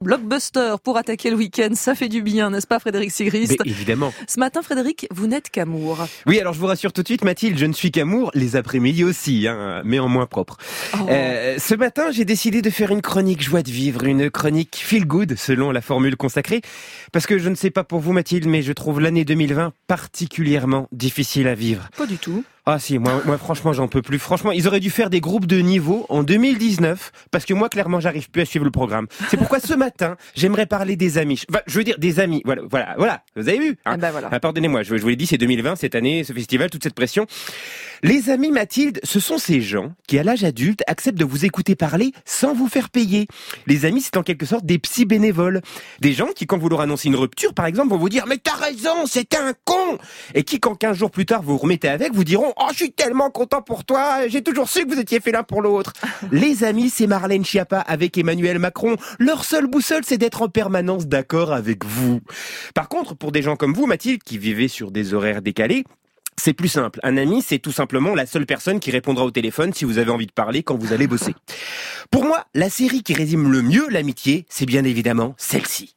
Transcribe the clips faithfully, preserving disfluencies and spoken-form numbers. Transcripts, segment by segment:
Blockbuster pour attaquer le week-end, ça fait du bien, n'est-ce pas Frédéric Sigrist? Mais évidemment. Ce matin, Frédéric, vous n'êtes qu'amour. Oui, alors je vous rassure tout de suite, Mathilde, je ne suis qu'amour, les après-midi aussi, hein, mais en moins propre. Oh. Euh, ce matin, j'ai décidé de faire une chronique joie de vivre, une chronique feel good, selon la formule consacrée, parce que je ne sais pas pour vous, Mathilde, mais je trouve l'année deux mille vingt particulièrement difficile à vivre. Pas du tout. Ah si, moi, moi franchement j'en peux plus. Franchement, ils auraient dû faire des groupes de niveau en deux mille dix-neuf, parce que moi clairement j'arrive plus à suivre le programme. C'est pourquoi ce matin, j'aimerais parler des amis. Enfin, je veux dire des amis. Voilà, voilà, voilà. Vous avez vu hein Ah ben voilà. ah, Pardonnez-moi, je, je vous l'ai dit, c'est deux mille vingt cette année, ce festival, toute cette pression. Les amis, Mathilde, ce sont ces gens qui, à l'âge adulte, acceptent de vous écouter parler sans vous faire payer. Les amis, c'est en quelque sorte des psy bénévoles, des gens qui, quand vous leur annoncez une rupture, par exemple, vont vous dire mais t'as raison, c'était un con, et qui, quand quinze jours plus tard vous remettez avec, vous diront oh je suis tellement content pour toi, j'ai toujours su que vous étiez fait l'un pour l'autre. Les amis, c'est Marlène Schiappa avec Emmanuel Macron. Leur seule boussole, c'est d'être en permanence d'accord avec vous. Par contre, pour des gens comme vous, Mathilde, qui vivez sur des horaires décalés, c'est plus simple. Un ami, c'est tout simplement la seule personne qui répondra au téléphone si vous avez envie de parler quand vous allez bosser. Pour moi, la série qui résume le mieux l'amitié, c'est bien évidemment celle-ci.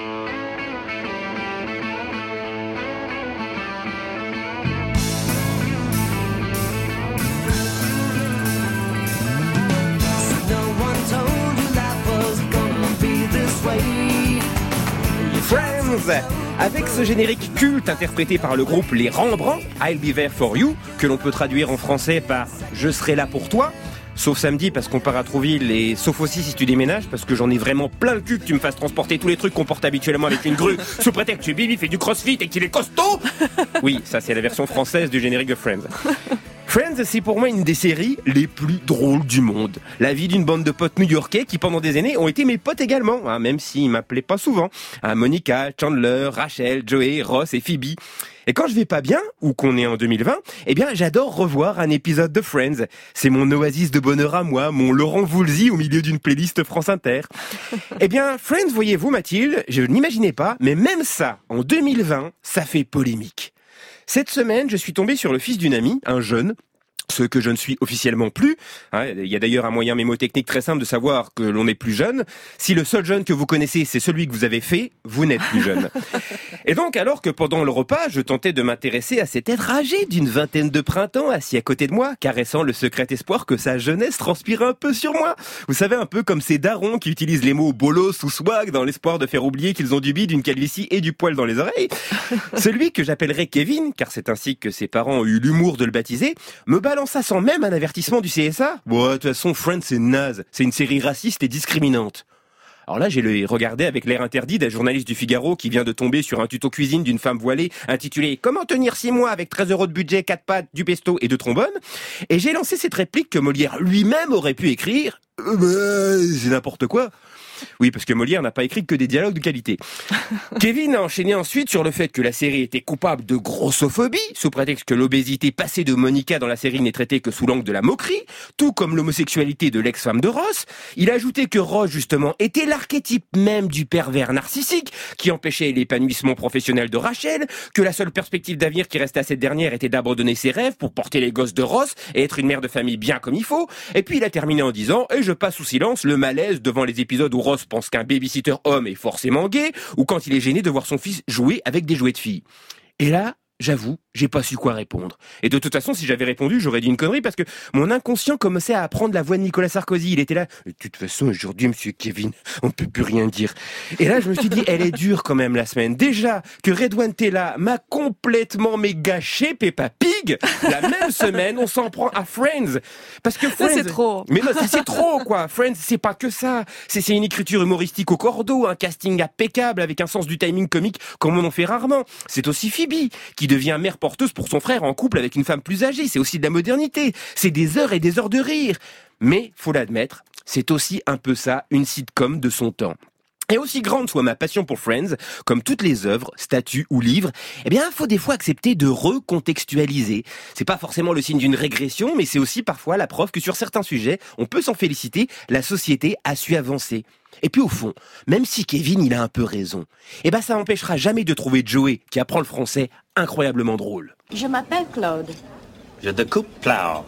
Friends, avec ce générique culte interprété par le groupe Les Rembrandts, I'll Be There For You, que l'on peut traduire en français par Je serai là pour toi, sauf samedi parce qu'on part à Trouville et sauf aussi si tu déménages parce que j'en ai vraiment plein le cul que tu me fasses transporter tous les trucs qu'on porte habituellement avec une grue sous prétexte que tu es Bibi, fait du crossfit et qu'il est costaud. Oui, ça c'est la version française du générique de Friends. Friends, c'est pour moi une des séries les plus drôles du monde. La vie d'une bande de potes new-yorkais qui, pendant des années, ont été mes potes également, hein, même s'ils m'appelaient pas souvent. Hein, Monica, Chandler, Rachel, Joey, Ross et Phoebe. Et quand je vais pas bien, ou qu'on est en deux mille vingt, eh bien, j'adore revoir un épisode de Friends. C'est mon oasis de bonheur à moi, mon Laurent Voulzy au milieu d'une playlist France Inter. Eh bien, Friends, voyez-vous, Mathilde, je n'imaginais pas, mais même ça, en deux mille vingt, ça fait polémique. Cette semaine, je suis tombé sur le fils d'une amie, un jeune, ce que je ne suis officiellement plus. Il y a d'ailleurs un moyen mémotechnique très simple de savoir que l'on n'est plus jeune. Si le seul jeune que vous connaissez, c'est celui que vous avez fait, vous n'êtes plus jeune. Et donc, alors que pendant le repas, je tentais de m'intéresser à cet être âgé d'une vingtaine de printemps, assis à côté de moi, caressant le secret espoir que sa jeunesse transpire un peu sur moi. Vous savez, un peu comme ces darons qui utilisent les mots bolos ou swag dans l'espoir de faire oublier qu'ils ont du bide, d'une calvitie et du poil dans les oreilles. Celui que j'appellerai Kevin, car c'est ainsi que ses parents ont eu l'humour de le baptiser, me balance ça sans même un avertissement du C S A. Bon, de toute façon, Friends, c'est naze. C'est une série raciste et discriminante. Alors là, j'ai le regardé avec l'air interdit d'un journaliste du Figaro qui vient de tomber sur un tuto cuisine d'une femme voilée intitulé « Comment tenir six mois avec treize euros de budget, quatre pâtes, du pesto et deux trombones ?» Et j'ai lancé cette réplique que Molière lui-même aurait pu écrire. Euh, bah, c'est n'importe quoi. Oui, parce que Molière n'a pas écrit que des dialogues de qualité. Kevin a enchaîné ensuite sur le fait que la série était coupable de grossophobie, sous prétexte que l'obésité passée de Monica dans la série n'est traitée que sous l'angle de la moquerie, tout comme l'homosexualité de l'ex-femme de Ross. Il a ajouté que Ross, justement, était l'archétype même du pervers narcissique, qui empêchait l'épanouissement professionnel de Rachel, que la seule perspective d'avenir qui restait à cette dernière était d'abandonner ses rêves pour porter les gosses de Ross et être une mère de famille bien comme il faut. Et puis il a terminé en disant, et je passe sous silence, le malaise devant les épisodes où Ross pense qu'un babysitter homme est forcément gay, ou quand il est gêné de voir son fils jouer avec des jouets de filles. Et là, j'avoue, j'ai pas su quoi répondre. Et de toute façon, si j'avais répondu, j'aurais dit une connerie parce que mon inconscient commençait à apprendre la voix de Nicolas Sarkozy. Il était là. De toute façon, aujourd'hui, monsieur Kevin, on peut plus rien dire. Et là, je me suis dit, elle est dure quand même la semaine. Déjà que Redouane Tella m'a complètement mais gâché Peppa Pig. La même semaine, on s'en prend à Friends. Parce que Friends. Ça, c'est trop. Mais non, c'est, c'est trop, quoi. Friends, c'est pas que ça. C'est, c'est une écriture humoristique au cordeau, un casting impeccable avec un sens du timing comique comme on en fait rarement. C'est aussi Phoebe, qui devient mère porteuse pour son frère en couple avec une femme plus âgée. C'est aussi de la modernité. C'est des heures et des heures de rire. Mais, faut l'admettre, c'est aussi un peu ça, une sitcom de son temps. Et aussi grande soit ma passion pour Friends, comme toutes les œuvres, statues ou livres, eh bien, faut des fois accepter de recontextualiser. C'est pas forcément le signe d'une régression, mais c'est aussi parfois la preuve que sur certains sujets, on peut s'en féliciter, la société a su avancer. Et puis au fond, même si Kevin il a un peu raison, eh ben ça n'empêchera jamais de trouver Joey qui apprend le français incroyablement drôle. Je m'appelle Claude. Je te coupe plat.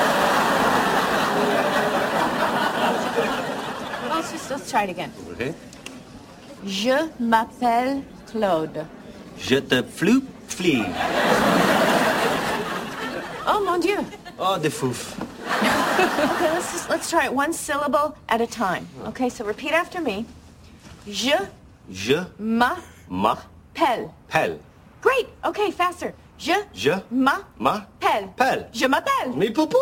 Let's just let's try it again. Okay. Je m'appelle Claude. Je te floue, flee. Oh mon Dieu. Oh, de fouf. Okay, let's just, let's try it one syllable at a time. Okay, so repeat after me. Je Je m'appelle. m'appelle. Great. Okay, faster. Je Je m'appelle. m'appelle. Je m'appelle. Mais popo.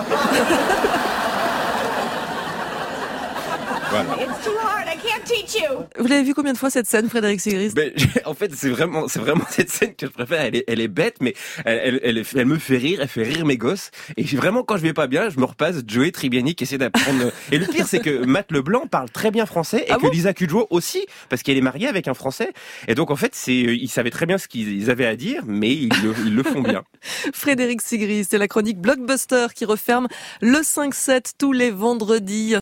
Voilà. It's too hard. I can't teach you. Vous l'avez vu combien de fois cette scène, Frédéric Sigrist? Ben, j'ai- en fait, c'est vraiment, c'est vraiment cette scène que je préfère. Elle est, elle est bête, mais elle, elle, elle, elle me fait rire, elle fait rire mes gosses. Et j'ai vraiment, quand je vais pas bien, je me repasse Joey Tribbiani qui essaie d'apprendre. Et le pire, c'est que Matt Leblanc parle très bien français et Ah que bon Lisa Kudrow aussi, parce qu'elle est mariée avec un Français. Et donc, en fait, c'est, ils savaient très bien ce qu'ils avaient à dire, mais ils le, ils le font bien. Frédéric Sigrist, c'est la chronique Blockbuster qui referme le cinq sept tous les vendredis.